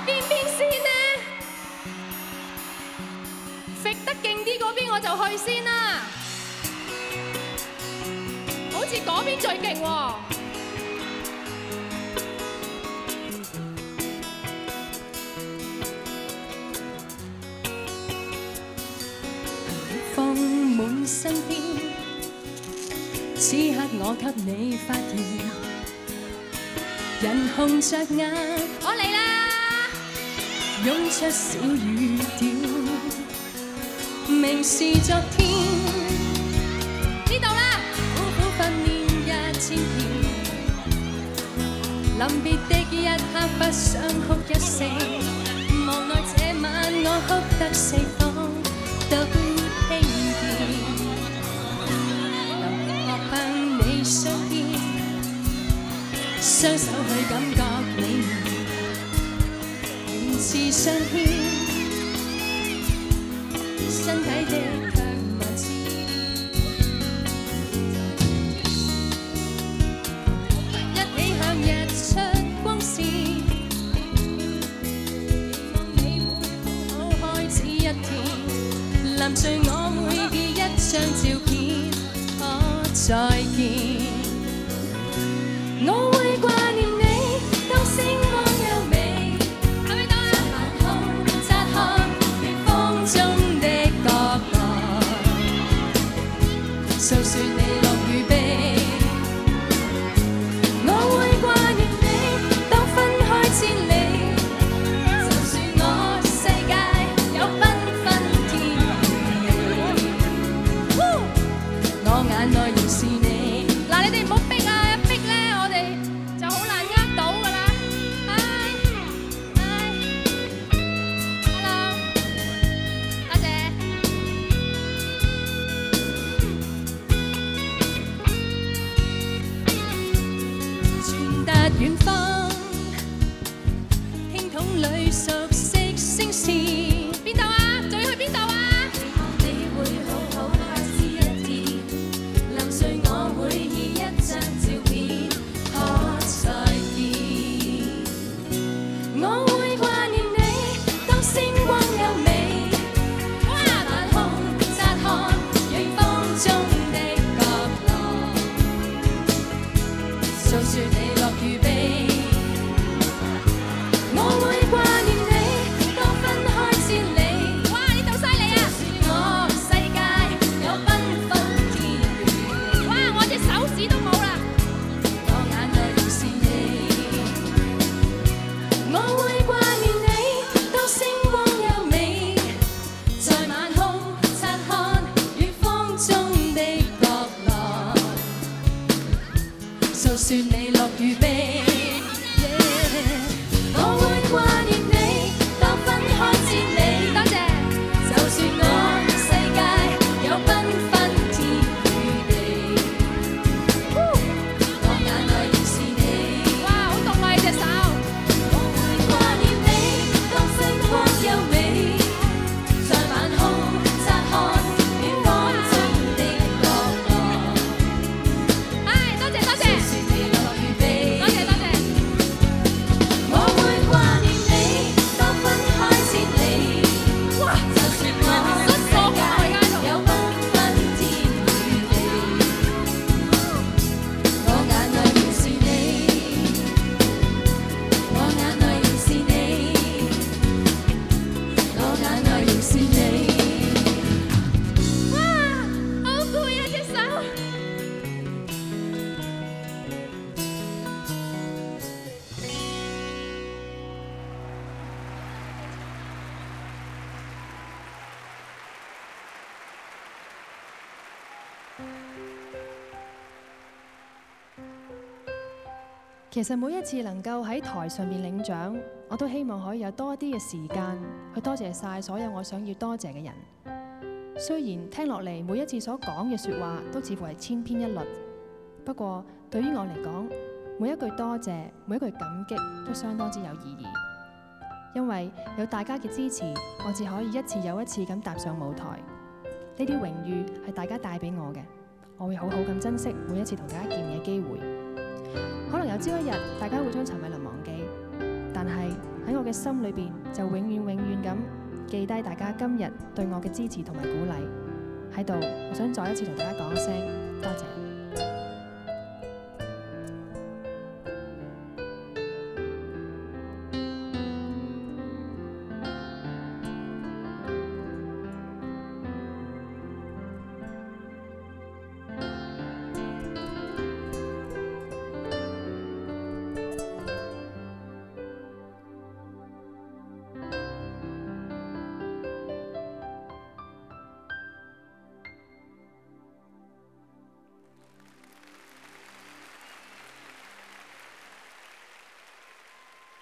邊先呢？揈得勁啲嗰邊我就去先啦。好似嗰邊最勁喎。 放滿身邊，此刻我給你發現，人紅着眼， 我嚟啦！ 湧出小雨點，明是昨天。 呢度啦！ 苦苦訓練1000遍，臨別的一刻不想哭一聲，無奈這晚我哭得四方都聽見，流的樂向你相牽，雙手去感覺你仍是相牽，身體的卻萬千。臨睡我會記一張照片，可再見。我會掛念你，當星光優美，在晚空察看遠方中的角落，訴說你樂與悲。我會掛念你，當分開千里，就算我世界有繽紛天。我眼內仍是你。 嗱，你哋唔好逼啊！一逼咧，我哋就好難呃到噶啦。hello， 多謝。 傳達遠方，聽筒裏熟悉聲線。 邊度啊？仲要去邊度啊？ 你會好好開始一天，臨睡我會以一張照片，可再見。我會掛念你，當星光優美，在晚空察看遠方中的角落，訴說你樂與悲。我會掛念你，當分開千里。 哇！呢度犀利啊！ 我世界有繽紛天宇， 哇！我隻手指都冇啦。 我眼內仍是你。我會掛念你，當星光優美，在晚空察看遠方中的角落，訴說你樂與悲。我會掛念你，當分開千里。 多謝。 就算我世界有繽紛天與地，我眼內仍是你。 哇！好凍啊！你隻手。 我會掛念你，當星光優美，在晚空察看遠方中的角落， 多謝多謝。 訴說你樂與悲。 多謝多謝。 我會掛念你，當分開千里。 哇！ 就算我世界有繽紛天與地，我眼內仍是你，我眼內仍是你，我眼內仍是你。 哇！好攰啊隻手。 其實每一次能夠喺台上面領獎，我都希望可以有多啲嘅時間去多謝晒所有我想要多謝嘅人。雖然聽落嚟每一次所講嘅説話都似乎係千篇一律，不過對於我嚟講，每一句多謝，每一句感激都相當之有意義。因為有大家嘅支持，我至可以一次又一次咁踏上舞台。呢啲榮譽係大家帶俾我嘅，我會好好咁珍惜每一次同大家見面嘅機會。可能有朝一日，大家會將陳慧琳忘記，但係喺喺我嘅心裏邊就永遠咁記低大家今日對我嘅支持同埋鼓勵。喺度，我想再一次同大家講一聲多謝。